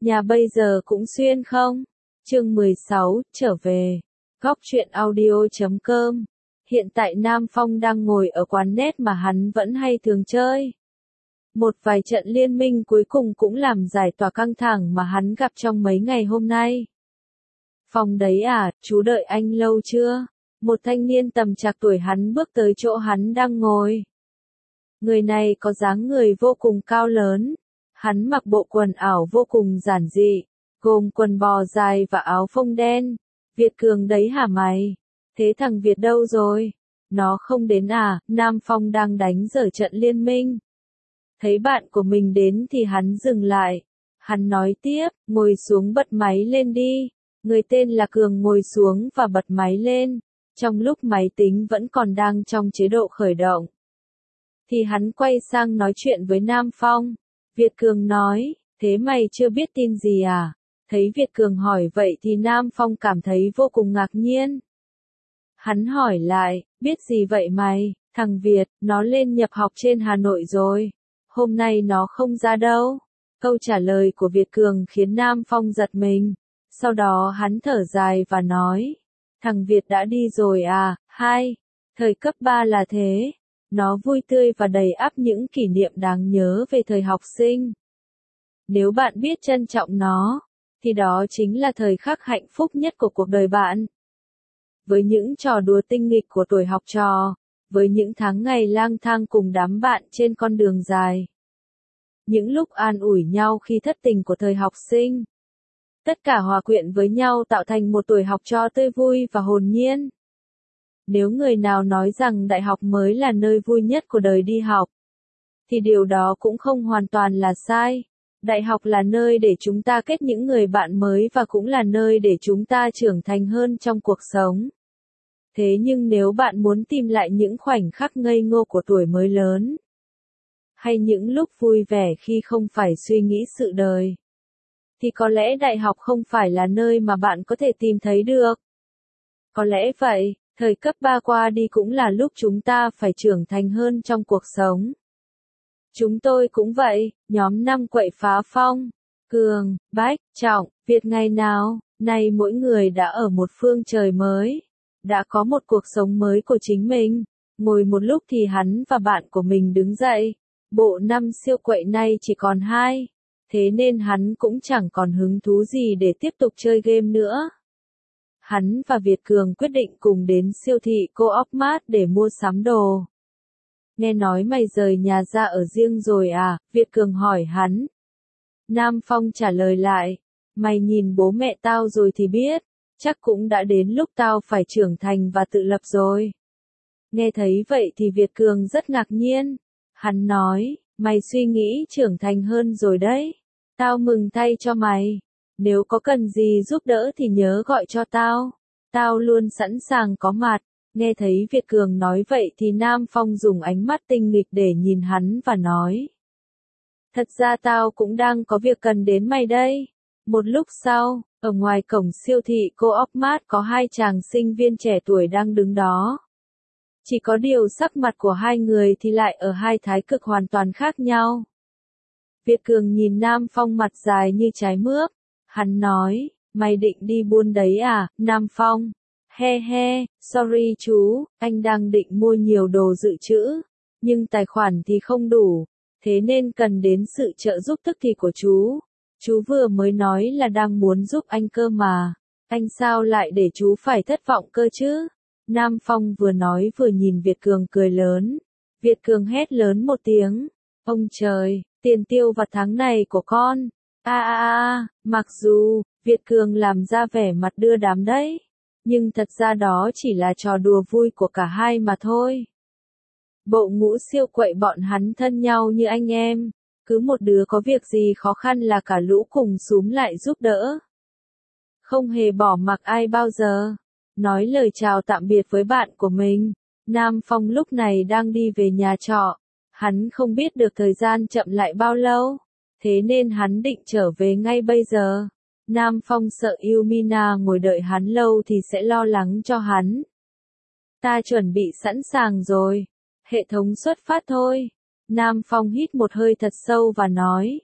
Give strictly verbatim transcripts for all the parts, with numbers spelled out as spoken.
Nhà bây giờ cũng xuyên không? Chương mười sáu, trở về. Góc truyện audio chấm com. Hiện tại Nam Phong đang ngồi ở quán net mà hắn vẫn hay thường chơi. Một vài trận liên minh cuối cùng cũng làm giải tỏa căng thẳng mà hắn gặp trong mấy ngày hôm nay. Phong đấy à, chú đợi anh lâu chưa? Một thanh niên tầm trạc tuổi hắn bước tới chỗ hắn đang ngồi. Người này có dáng người vô cùng cao lớn. Hắn mặc bộ quần áo vô cùng giản dị, gồm quần bò dài và áo phông đen. Việt Cường đấy hả mày? Thế thằng Việt đâu rồi? Nó không đến à? Nam Phong đang đánh dở trận liên minh. Thấy bạn của mình đến thì hắn dừng lại. Hắn nói tiếp, ngồi xuống bật máy lên đi. Người tên là Cường ngồi xuống và bật máy lên. Trong lúc máy tính vẫn còn đang trong chế độ khởi động, thì hắn quay sang nói chuyện với Nam Phong. Việt Cường nói, thế mày chưa biết tin gì à? Thấy Việt Cường hỏi vậy thì Nam Phong cảm thấy vô cùng ngạc nhiên. Hắn hỏi lại, biết gì vậy mày? Thằng Việt, nó lên nhập học trên Hà Nội rồi. Hôm nay nó không ra đâu. Câu trả lời của Việt Cường khiến Nam Phong giật mình. Sau đó hắn thở dài và nói, thằng Việt đã đi rồi à? Hai, thời cấp ba là thế. Nó vui tươi và đầy ắp những kỷ niệm đáng nhớ về thời học sinh. Nếu bạn biết trân trọng nó, thì đó chính là thời khắc hạnh phúc nhất của cuộc đời bạn. Với những trò đùa tinh nghịch của tuổi học trò, với những tháng ngày lang thang cùng đám bạn trên con đường dài, những lúc an ủi nhau khi thất tình của thời học sinh, tất cả hòa quyện với nhau tạo thành một tuổi học trò tươi vui và hồn nhiên. Nếu người nào nói rằng đại học mới là nơi vui nhất của đời đi học, thì điều đó cũng không hoàn toàn là sai. Đại học là nơi để chúng ta kết những người bạn mới và cũng là nơi để chúng ta trưởng thành hơn trong cuộc sống. Thế nhưng nếu bạn muốn tìm lại những khoảnh khắc ngây ngô của tuổi mới lớn, hay những lúc vui vẻ khi không phải suy nghĩ sự đời, thì có lẽ đại học không phải là nơi mà bạn có thể tìm thấy được. Có lẽ vậy. Thời cấp ba qua đi cũng là lúc chúng ta phải trưởng thành hơn trong cuộc sống. Chúng tôi cũng vậy, nhóm năm quậy phá Phong, Cường, Bách, Trọng, Việt ngày nào, nay mỗi người đã ở một phương trời mới, đã có một cuộc sống mới của chính mình. Ngồi một lúc thì hắn và bạn của mình đứng dậy, bộ năm siêu quậy nay chỉ còn hai, thế nên hắn cũng chẳng còn hứng thú gì để tiếp tục chơi game nữa. Hắn và Việt Cường quyết định cùng đến siêu thị Co-op Mart để mua sắm đồ. Nghe nói mày rời nhà ra ở riêng rồi à? Việt Cường hỏi hắn. Nam Phong trả lời lại, mày nhìn bố mẹ tao rồi thì biết, chắc cũng đã đến lúc tao phải trưởng thành và tự lập rồi. Nghe thấy vậy thì Việt Cường rất ngạc nhiên. Hắn nói, mày suy nghĩ trưởng thành hơn rồi đấy. Tao mừng thay cho mày. Nếu có cần gì giúp đỡ thì nhớ gọi cho tao. Tao luôn sẵn sàng có mặt. Nghe thấy Việt Cường nói vậy thì Nam Phong dùng ánh mắt tinh nghịch để nhìn hắn và nói. Thật ra tao cũng đang có việc cần đến mày đây. Một lúc sau, ở ngoài cổng siêu thị Co-op Mart có hai chàng sinh viên trẻ tuổi đang đứng đó. Chỉ có điều sắc mặt của hai người thì lại ở hai thái cực hoàn toàn khác nhau. Việt Cường nhìn Nam Phong mặt dài như trái mướp. Hắn nói, mày định đi buôn đấy à, Nam Phong? He he, sorry chú, anh đang định mua nhiều đồ dự trữ, nhưng tài khoản thì không đủ, thế nên cần đến sự trợ giúp tức thì của chú. Chú vừa mới nói là đang muốn giúp anh cơ mà, anh sao lại để chú phải thất vọng cơ chứ? Nam Phong vừa nói vừa nhìn Việt Cường cười lớn. Việt Cường hét lớn một tiếng, ông trời, tiền tiêu vặt tháng này của con. A a a, mặc dù, Việt Cường làm ra vẻ mặt đưa đám đấy, nhưng thật ra đó chỉ là trò đùa vui của cả hai mà thôi. Bộ ngũ siêu quậy bọn hắn thân nhau như anh em, cứ một đứa có việc gì khó khăn là cả lũ cùng xúm lại giúp đỡ. Không hề bỏ mặc ai bao giờ. Nói lời chào tạm biệt với bạn của mình, Nam Phong lúc này đang đi về nhà trọ. Hắn không biết được thời gian chậm lại bao lâu. Thế nên hắn định trở về ngay bây giờ. Nam Phong sợ Yumina ngồi đợi hắn lâu thì sẽ lo lắng cho hắn. Ta chuẩn bị sẵn sàng rồi. Hệ thống xuất phát thôi. Nam Phong hít một hơi thật sâu và nói.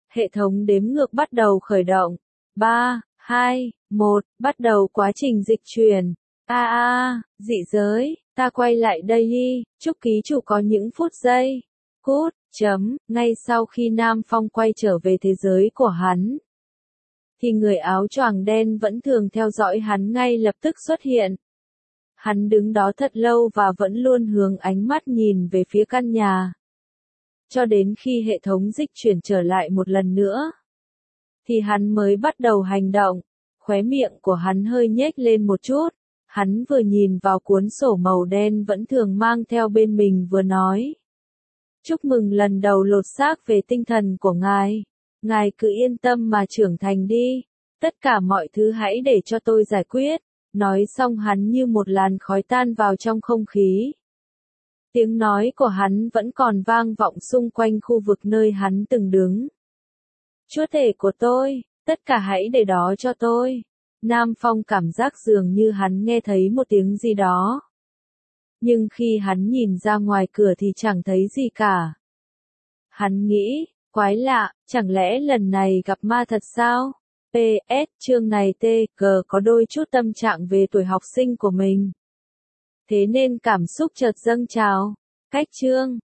Hệ thống đếm ngược bắt đầu khởi động. ba, hai, một, bắt đầu quá trình dịch chuyển. A a, dị giới, ta quay lại đây đi, chúc ký chủ có những phút giây. Cút, chấm, ngay sau khi Nam Phong quay trở về thế giới của hắn, thì người áo choàng đen vẫn thường theo dõi hắn ngay lập tức xuất hiện. Hắn đứng đó thật lâu và vẫn luôn hướng ánh mắt nhìn về phía căn nhà. Cho đến khi hệ thống dịch chuyển trở lại một lần nữa, thì hắn mới bắt đầu hành động. Khóe miệng của hắn hơi nhếch lên một chút. Hắn vừa nhìn vào cuốn sổ màu đen vẫn thường mang theo bên mình vừa nói. Chúc mừng lần đầu lột xác về tinh thần của ngài. Ngài cứ yên tâm mà trưởng thành đi. Tất cả mọi thứ hãy để cho tôi giải quyết. Nói xong hắn như một làn khói tan vào trong không khí. Tiếng nói của hắn vẫn còn vang vọng xung quanh khu vực nơi hắn từng đứng. Chúa tể của tôi, tất cả hãy để đó cho tôi. Nam Phong cảm giác dường như hắn nghe thấy một tiếng gì đó. Nhưng khi hắn nhìn ra ngoài cửa thì chẳng thấy gì cả. Hắn nghĩ, quái lạ, chẳng lẽ lần này gặp ma thật sao? pê ét chương này tê giê có đôi chút tâm trạng về tuổi học sinh của mình. Thế nên cảm xúc chợt dâng trào. Cách chương